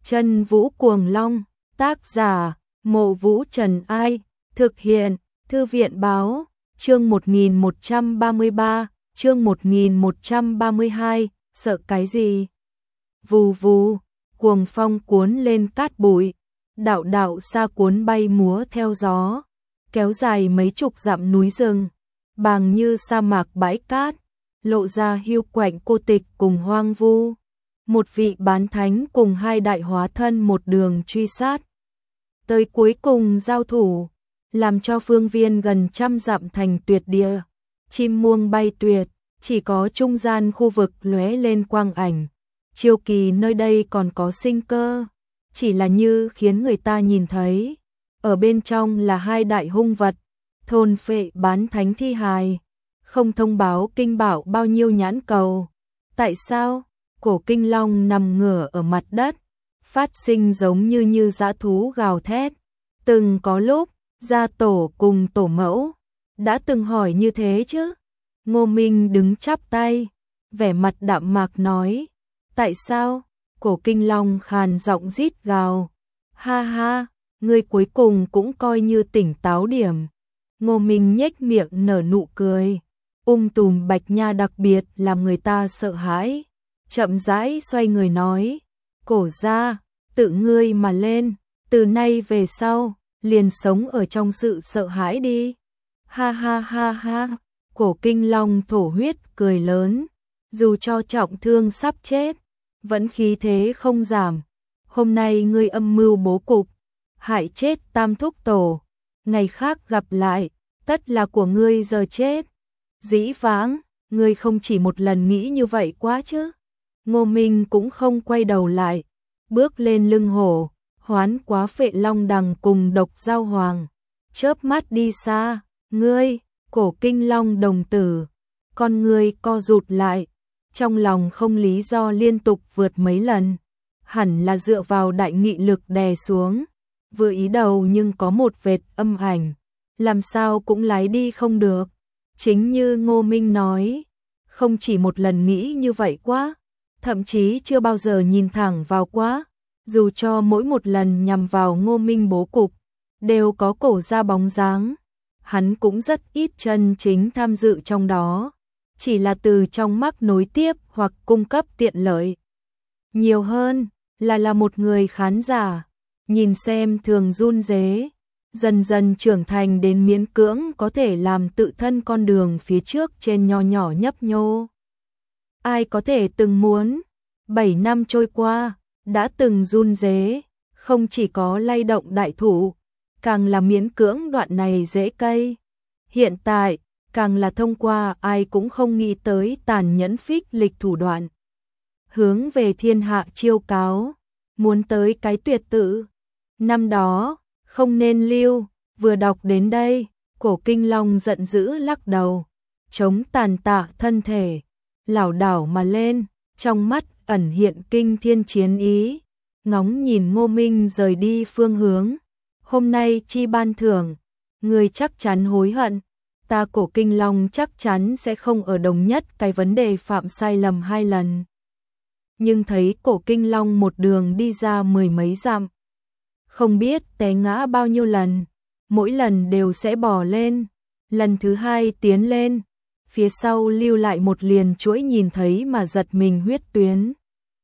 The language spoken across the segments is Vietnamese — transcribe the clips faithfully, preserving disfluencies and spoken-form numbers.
Chân Vũ Cuồng Long, tác giả, Mộ Vũ Trần Ai, thực hiện, Thư viện Báo, chương một nghìn một trăm ba mươi ba, chương một nghìn một trăm ba mươi hai, sợ cái gì? Vù vù, cuồng phong cuốn lên cát bụi, đạo đạo sa cuốn bay múa theo gió, kéo dài mấy chục dặm núi rừng, bàng như sa mạc bãi cát, lộ ra hiu quạnh cô tịch cùng hoang vu. Một vị bán thánh cùng hai đại hóa thân một đường truy sát, tới cuối cùng giao thủ, làm cho phương viên gần trăm dặm thành tuyệt địa. Chim muông bay tuyệt, chỉ có trung gian khu vực lóe lên quang ảnh. Chiêu kỳ nơi đây còn có sinh cơ, chỉ là như khiến người ta nhìn thấy, ở bên trong là hai đại hung vật, thôn phệ bán thánh thi hài, không thông báo kinh bảo bao nhiêu nhãn cầu. Tại sao? Cổ Kinh Long nằm ngửa ở mặt đất, phát sinh giống như như dã thú gào thét. Từng có lúc, gia tổ cùng tổ mẫu đã từng hỏi như thế chứ. Ngô Minh đứng chắp tay, vẻ mặt đạm mạc nói, tại sao? Cổ Kinh Long khàn giọng rít gào, ha ha, ngươi cuối cùng cũng coi như tỉnh táo điểm. Ngô Minh nhếch miệng nở nụ cười, ung tùm bạch nha đặc biệt làm người ta sợ hãi. Chậm rãi xoay người nói, cổ gia, tự ngươi mà lên, từ nay về sau, liền sống ở trong sự sợ hãi đi. Ha ha ha ha, Cổ Kinh Long thổ huyết cười lớn, dù cho trọng thương sắp chết, vẫn khí thế không giảm. Hôm nay ngươi âm mưu bố cục, hại chết tam thúc tổ, ngày khác gặp lại, tất là của ngươi giờ chết. Dĩ vãng, ngươi không chỉ một lần nghĩ như vậy quá chứ. Ngô Minh cũng không quay đầu lại, bước lên lưng hổ, hoán quá phệ long đằng cùng độc giao hoàng, chớp mắt đi xa. Ngươi, Cổ Kinh Long đồng tử, con ngươi co rụt lại, trong lòng không lý do liên tục vượt mấy lần, hẳn là dựa vào đại nghị lực đè xuống, vừa ý đầu nhưng có một vệt âm ảnh, làm sao cũng lái đi không được. Chính như Ngô Minh nói, không chỉ một lần nghĩ như vậy quá, thậm chí chưa bao giờ nhìn thẳng vào quá, dù cho mỗi một lần nhằm vào Ngô Minh bố cục, đều có cổ ra bóng dáng, hắn cũng rất ít chân chính tham dự trong đó, chỉ là từ trong mắt nối tiếp hoặc cung cấp tiện lợi. Nhiều hơn là là một người khán giả, nhìn xem thường run rế, dần dần trưởng thành đến miễn cưỡng có thể làm tự thân con đường phía trước trên nho nhỏ nhấp nhô. Ai có thể từng muốn, bảy năm trôi qua, đã từng run rế, không chỉ có lay động đại thụ, càng là miễn cưỡng đoạn này dễ cây. Hiện tại, càng là thông qua ai cũng không nghĩ tới tàn nhẫn phích lịch thủ đoạn. Hướng về thiên hạ chiêu cáo, muốn tới cái tuyệt tự. Năm đó, không nên lưu, vừa đọc đến đây, Cổ Kinh Long giận dữ lắc đầu, chống tàn tạ thân thể, lảo đảo mà lên, trong mắt ẩn hiện kinh thiên chiến ý, ngóng nhìn Ngô Minh rời đi phương hướng. Hôm nay chi ban thưởng, người chắc chắn hối hận, ta Cổ Kinh Long chắc chắn sẽ không ở đồng nhất cái vấn đề phạm sai lầm hai lần. Nhưng thấy Cổ Kinh Long một đường đi ra mười mấy dặm, không biết té ngã bao nhiêu lần, mỗi lần đều sẽ bò lên, lần thứ hai tiến lên, phía sau lưu lại một liền chuỗi nhìn thấy mà giật mình huyết tuyến.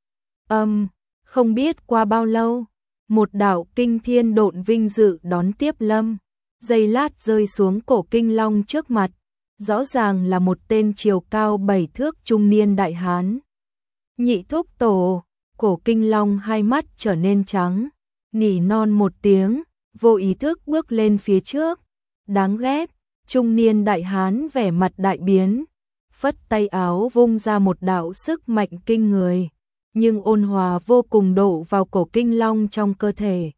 Âm, um, không biết qua bao lâu, một đạo kinh thiên độn vinh dự đón tiếp lâm, giây lát rơi xuống Cổ Kinh Long trước mặt, rõ ràng là một tên chiều cao bảy thước trung niên đại hán. Nhị thúc tổ, Cổ Kinh Long hai mắt trở nên trắng, nỉ non một tiếng, vô ý thức bước lên phía trước. Đáng ghét, trung niên đại hán vẻ mặt đại biến, phất tay áo vung ra một đạo sức mạnh kinh người, nhưng ôn hòa vô cùng đổ vào Cổ Kinh Long trong cơ thể.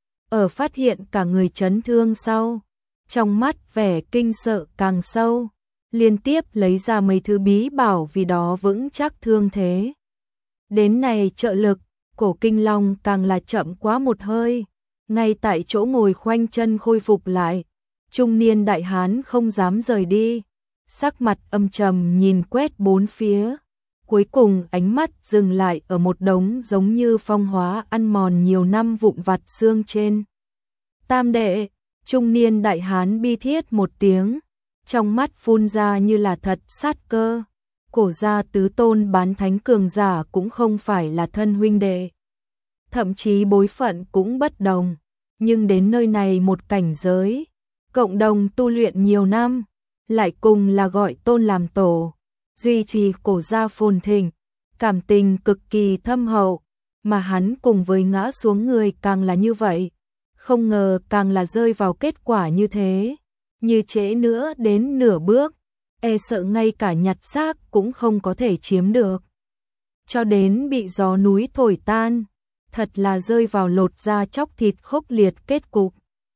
Ở phát hiện cả người chấn thương sau, trong mắt vẻ kinh sợ càng sâu, liên tiếp lấy ra mấy thứ bí bảo vì đó vững chắc thương thế. Đến này trợ lực, Cổ Kinh Long càng là chậm quá một hơi, ngay tại chỗ ngồi khoanh chân khôi phục lại. Trung niên đại hán không dám rời đi, sắc mặt âm trầm nhìn quét bốn phía, Cuối cùng ánh mắt dừng lại ở một đống giống như phong hóa ăn mòn nhiều năm vụn vặt xương trên. Tam đệ, trung niên đại hán bi thiết một tiếng, trong mắt phun ra như là thật sát cơ. Cổ gia tứ tôn bán thánh cường giả cũng không phải là thân huynh đệ. Thậm chí bối phận cũng bất đồng, nhưng đến nơi này một cảnh giới, cộng đồng tu luyện nhiều năm, lại cùng là gọi tôn làm tổ, duy trì cổ gia phồn thịnh, cảm tình cực kỳ thâm hậu, mà hắn cùng với ngã xuống người càng là như vậy, không ngờ càng là rơi vào kết quả như thế, như trễ nữa đến nửa bước, e sợ ngay cả nhặt xác cũng không có thể chiếm được. Cho đến bị gió núi thổi tan, thật là rơi vào lột da chóc thịt khốc liệt kết cục.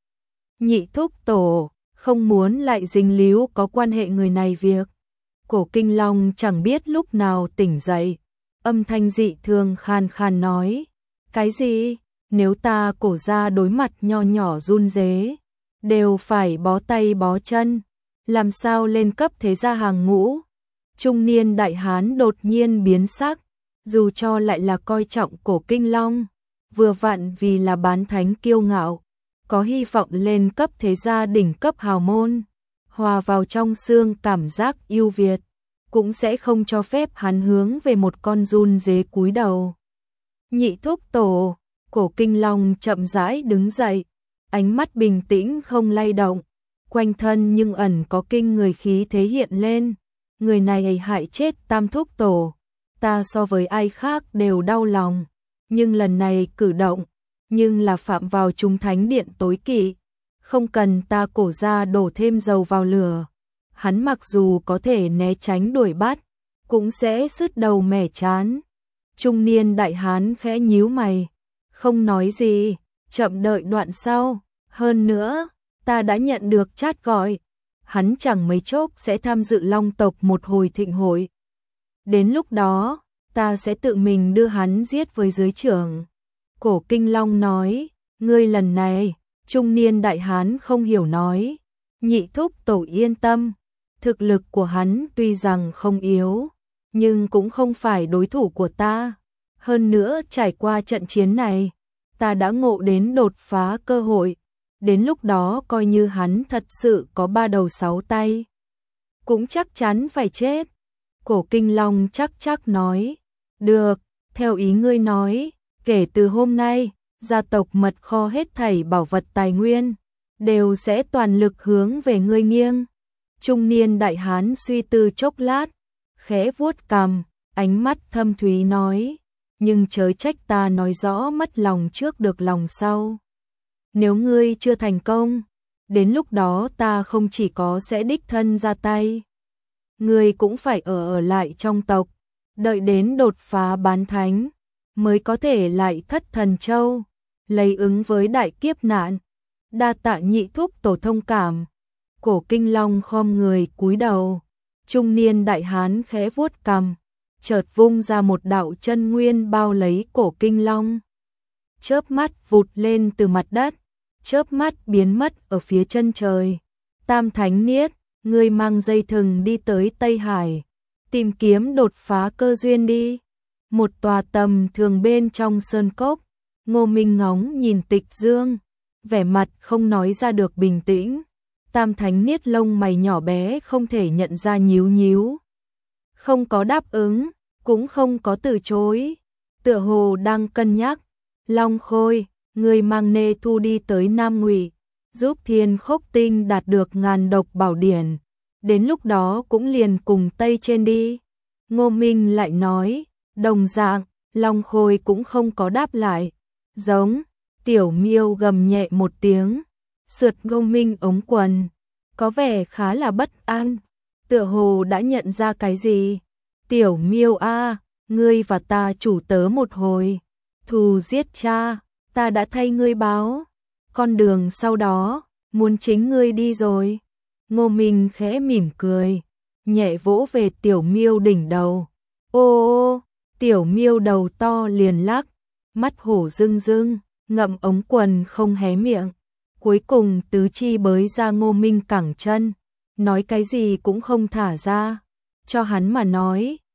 Nhị thúc tổ, không muốn lại dính líu có quan hệ người này việc. Cổ Kinh Long chẳng biết lúc nào tỉnh dậy, âm thanh dị thường khan khan nói, cái gì, nếu ta cổ ra đối mặt nho nhỏ run rế, đều phải bó tay bó chân, làm sao lên cấp thế gia hàng ngũ. Trung niên đại hán đột nhiên biến sắc, dù cho lại là coi trọng Cổ Kinh Long, vừa vặn vì là bán thánh kiêu ngạo, có hy vọng lên cấp thế gia đỉnh cấp hào môn, hòa vào trong xương cảm giác yêu Việt, cũng sẽ không cho phép hắn hướng về một con run dế cúi đầu. Nhị thúc tổ, Cổ Kinh Long chậm rãi đứng dậy, ánh mắt bình tĩnh không lay động, quanh thân nhưng ẩn có kinh người khí thế hiện lên, người này hại chết tam thúc tổ, ta so với ai khác đều đau lòng, nhưng lần này cử động, nhưng là phạm vào chúng thánh điện tối kỵ, không cần ta cổ ra đổ thêm dầu vào lửa. Hắn mặc dù có thể né tránh đuổi bắt, cũng sẽ sứt đầu mẻ chán. Trung niên đại hán khẽ nhíu mày, không nói gì, chậm đợi đoạn sau. Hơn nữa, ta đã nhận được chat gọi, hắn chẳng mấy chốc sẽ tham dự Long tộc một hồi thịnh hội. Đến lúc đó, ta sẽ tự mình đưa hắn giết với dưới trưởng. Cổ Kinh Long nói, ngươi lần này, trung niên đại hán không hiểu nói, nhị thúc tổ yên tâm, thực lực của hắn tuy rằng không yếu, nhưng cũng không phải đối thủ của ta. Hơn nữa trải qua trận chiến này, ta đã ngộ đến đột phá cơ hội, đến lúc đó coi như hắn thật sự có ba đầu sáu tay, cũng chắc chắn phải chết. Cổ Kinh Long chắc chắc nói, được, theo ý ngươi nói, kể từ hôm nay, gia tộc mật kho hết thảy bảo vật tài nguyên, đều sẽ toàn lực hướng về ngươi nghiêng. Trung niên đại hán suy tư chốc lát, khẽ vuốt cằm, ánh mắt thâm thúy nói, nhưng chớ trách ta nói rõ mất lòng trước được lòng sau. Nếu ngươi chưa thành công, đến lúc đó ta không chỉ có sẽ đích thân ra tay, ngươi cũng phải ở ở lại trong tộc, đợi đến đột phá bán thánh, mới có thể lại thất thần châu, lấy ứng với đại kiếp nạn. Đa tạ nhị thúc tổ thông cảm. Cổ Kinh Long khom người cúi đầu, trung niên đại hán khẽ vuốt cằm, chợt vung ra một đạo chân nguyên bao lấy Cổ Kinh Long. Chớp mắt vụt lên từ mặt đất, chớp mắt biến mất ở phía chân trời. Tam Thánh Niết, ngươi mang dây thừng đi tới Tây Hải, tìm kiếm đột phá cơ duyên đi. Một tòa tầm thường bên trong sơn cốc, Ngô Minh ngóng nhìn Tịch Dương, vẻ mặt không nói ra được bình tĩnh. Tam Thánh Niết lông mày nhỏ bé không thể nhận ra nhíu nhíu. Không có đáp ứng, cũng không có từ chối, tựa hồ đang cân nhắc. Long Khôi, người mang Nê Thu đi tới Nam Ngụy, giúp Thiên Khốc Tinh đạt được ngàn độc bảo điển, đến lúc đó cũng liền cùng Tây trên đi. Ngô Minh lại nói, đồng dạng, Long Khôi cũng không có đáp lại. Giống, Tiểu Miêu gầm nhẹ một tiếng, sượt Ngô Minh ống quần, có vẻ khá là bất an, tựa hồ đã nhận ra cái gì. Tiểu Miêu a, ngươi và ta chủ tớ một hồi, thù giết cha, ta đã thay ngươi báo, con đường sau đó, muốn chính ngươi đi rồi. Ngô Minh khẽ mỉm cười, nhẹ vỗ về Tiểu Miêu đỉnh đầu. Ô ô, Tiểu Miêu đầu to liền lắc, mắt hổ rưng rưng, ngậm ống quần không hé miệng. Cuối cùng tứ chi bới ra Ngô Minh cẳng chân, nói cái gì cũng không thả ra. Cho hắn mà nói,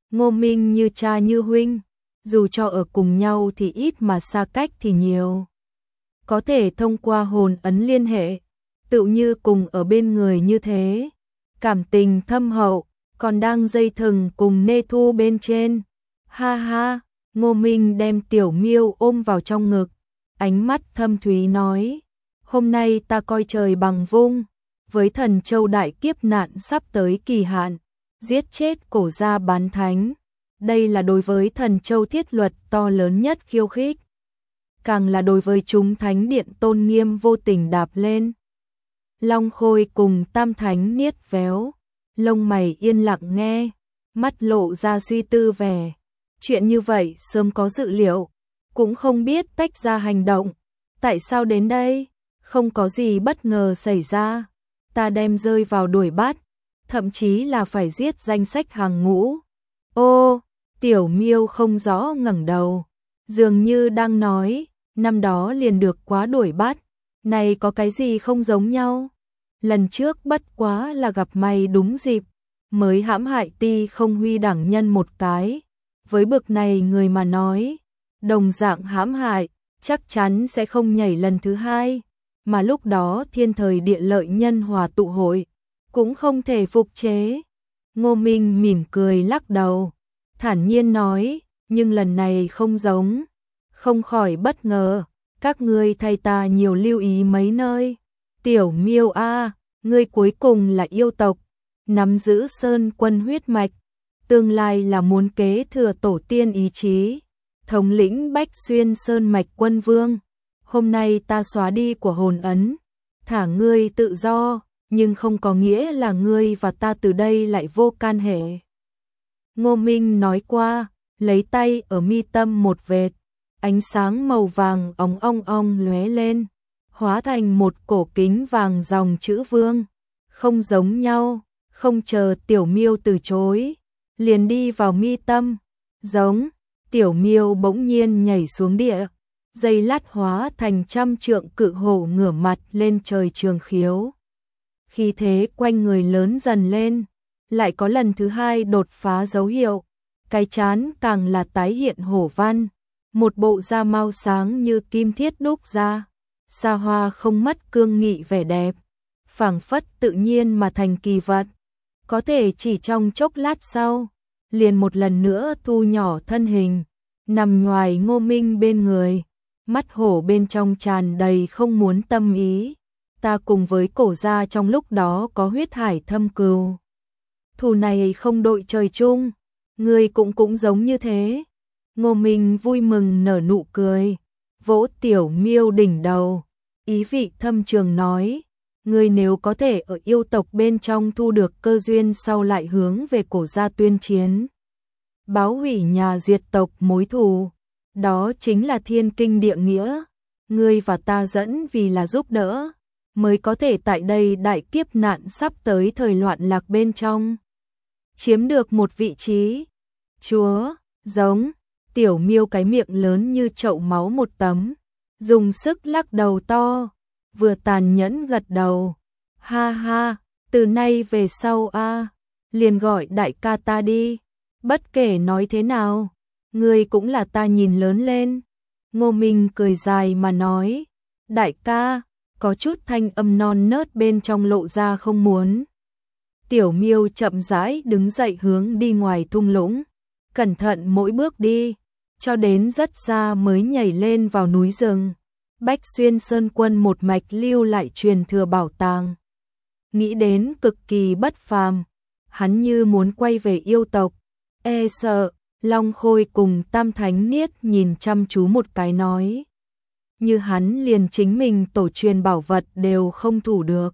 Ngô Minh như cha như huynh, dù cho ở cùng nhau thì ít mà xa cách thì nhiều. Có thể thông qua hồn ấn liên hệ, tự như cùng ở bên người như thế. Cảm tình thâm hậu, còn đang dây thừng cùng Nê Thu bên trên. Ha ha, Ngô Minh đem Tiểu Miêu ôm vào trong ngực, ánh mắt thâm thúy nói, hôm nay ta coi trời bằng vung, với Thần Châu đại kiếp nạn sắp tới kỳ hạn, giết chết Cổ gia bán thánh. Đây là đối với Thần Châu thiết luật to lớn nhất khiêu khích, càng là đối với chúng thánh điện tôn nghiêm vô tình đạp lên. Long Khôi cùng Tam Thánh niết véo, lông mày yên lặng nghe, mắt lộ ra suy tư vẻ. Chuyện như vậy sớm có dự liệu, cũng không biết tách ra hành động. Tại sao đến đây? Không có gì bất ngờ xảy ra. Ta đem rơi vào đuổi bắt, thậm chí là phải giết danh sách hàng ngũ. Ô, Tiểu Miêu không rõ ngẩng đầu, dường như đang nói, năm đó liền được quá đuổi bắt, này có cái gì không giống nhau? Lần trước bất quá là gặp may đúng dịp, mới hãm hại Ti Không Huy đẳng nhân một cái. Với bực này người mà nói, đồng dạng hãm hại, chắc chắn sẽ không nhảy lần thứ hai, mà lúc đó thiên thời địa lợi nhân hòa tụ hội, cũng không thể phục chế. Ngô Minh mỉm cười lắc đầu, thản nhiên nói, nhưng lần này không giống, không khỏi bất ngờ, các ngươi thay ta nhiều lưu ý mấy nơi. Tiểu Miêu a, ngươi cuối cùng là yêu tộc, nắm giữ Sơn Quân huyết mạch, tương lai là muốn kế thừa tổ tiên ý chí, thống lĩnh Bách Xuyên Sơn mạch quân vương. Hôm nay ta xóa đi của hồn ấn, thả ngươi tự do, nhưng không có nghĩa là ngươi và ta từ đây lại vô can hệ. Ngô Minh nói qua, lấy tay ở mi tâm một vệt, ánh sáng màu vàng óng ong ong lóe lên, hóa thành một cổ kính vàng dòng chữ vương. Không giống nhau, không chờ Tiểu Miêu từ chối, liền đi vào mi tâm. Giống, Tiểu Miêu bỗng nhiên nhảy xuống địa, giây lát hóa thành trăm trượng cự hổ ngửa mặt lên trời trường khiếu. Khi thế quanh người lớn dần lên, lại có lần thứ hai đột phá dấu hiệu, cái chán càng là tái hiện hổ văn, một bộ da mau sáng như kim thiết đúc ra, xa hoa không mất cương nghị vẻ đẹp, phảng phất tự nhiên mà thành kỳ vật, có thể chỉ trong chốc lát sau, liền một lần nữa thu nhỏ thân hình, nằm ngoài Ngô Minh bên người, mắt hổ bên trong tràn đầy không muốn tâm ý. Ta cùng với Cổ gia trong lúc đó có huyết hải thâm cừu, thù này không đội trời chung, ngươi cũng cũng giống như thế. Ngô Minh vui mừng nở nụ cười, vỗ Tiểu Miêu đỉnh đầu, ý vị thâm trường nói, ngươi nếu có thể ở yêu tộc bên trong thu được cơ duyên sau lại hướng về Cổ gia tuyên chiến, báo hủy nhà diệt tộc mối thù, đó chính là thiên kinh địa nghĩa. Ngươi và ta dẫn vì là giúp đỡ, mới có thể tại đây đại kiếp nạn sắp tới thời loạn lạc bên trong, chiếm được một vị trí. Chúa, giống, Tiểu Miêu cái miệng lớn như chậu máu một tấm, dùng sức lắc đầu to, vừa tàn nhẫn gật đầu. Ha ha, từ nay về sau a, liền gọi đại ca ta đi, bất kể nói thế nào, ngươi cũng là ta nhìn lớn lên. Ngô Minh cười dài mà nói, đại ca, có chút thanh âm non nớt bên trong lộ ra không muốn. Tiểu Miêu chậm rãi đứng dậy hướng đi ngoài thung lũng, cẩn thận mỗi bước đi, cho đến rất xa mới nhảy lên vào núi rừng. Bách Xuyên Sơn Quân một mạch lưu lại truyền thừa bảo tàng, nghĩ đến cực kỳ bất phàm, hắn như muốn quay về yêu tộc, e sợ. Long Khôi cùng Tam Thánh Niết nhìn chăm chú một cái nói, như hắn liền chính mình tổ truyền bảo vật đều không thủ được,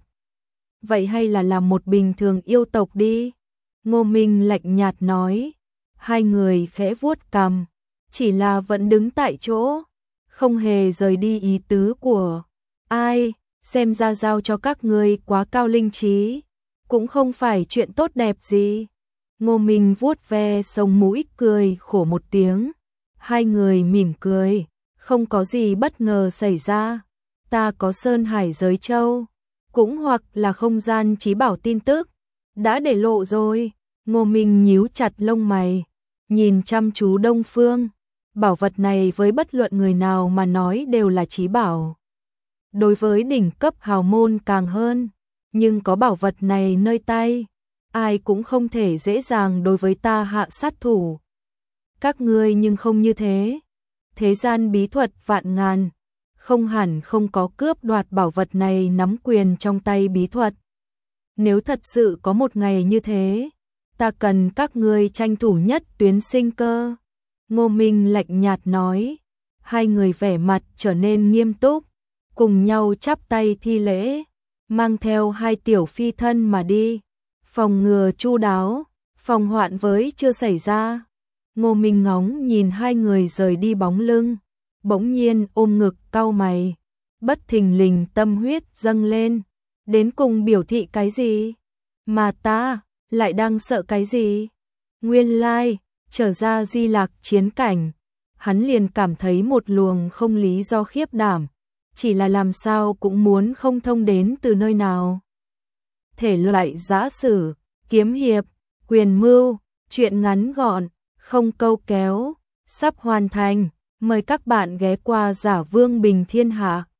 vậy hay là làm một bình thường yêu tộc đi. Ngô Minh lạnh nhạt nói, hai người khẽ vuốt cằm, chỉ là vẫn đứng tại chỗ, không hề rời đi ý tứ của ai, xem ra giao cho các ngươi quá cao linh trí, cũng không phải chuyện tốt đẹp gì. Ngô Minh vuốt ve sống mũi cười khổ một tiếng, hai người mỉm cười, không có gì bất ngờ xảy ra, ta có Sơn Hải Giới Châu, cũng hoặc là không gian trí bảo tin tức, đã để lộ rồi. Ngô Minh nhíu chặt lông mày, nhìn chăm chú Đông Phương. Bảo vật này với bất luận người nào mà nói đều là chí bảo. Đối với đỉnh cấp hào môn càng hơn, nhưng có bảo vật này nơi tay, ai cũng không thể dễ dàng đối với ta hạ sát thủ. Các ngươi nhưng không như thế. Thế gian bí thuật vạn ngàn, không hẳn không có cướp đoạt bảo vật này nắm quyền trong tay bí thuật. Nếu thật sự có một ngày như thế, ta cần các ngươi tranh thủ nhất tuyến sinh cơ. Ngô Minh lạnh nhạt nói. Hai người vẻ mặt trở nên nghiêm túc, cùng nhau chắp tay thi lễ, mang theo hai tiểu phi thân mà đi. Phòng ngừa chu đáo, phòng hoạn với chưa xảy ra. Ngô Minh ngóng nhìn hai người rời đi bóng lưng, bỗng nhiên ôm ngực cau mày, bất thình lình tâm huyết dâng lên. Đến cùng biểu thị cái gì? Mà ta lại đang sợ cái gì? Nguyên lai, trở ra Di Lạc chiến cảnh, hắn liền cảm thấy một luồng không lý do khiếp đảm, chỉ là làm sao cũng muốn không thông đến từ nơi nào. Thể loại giã sử, kiếm hiệp, quyền mưu, truyện ngắn gọn, không câu kéo, sắp hoàn thành, mời các bạn ghé qua Giả Vương Bình Thiên Hạ.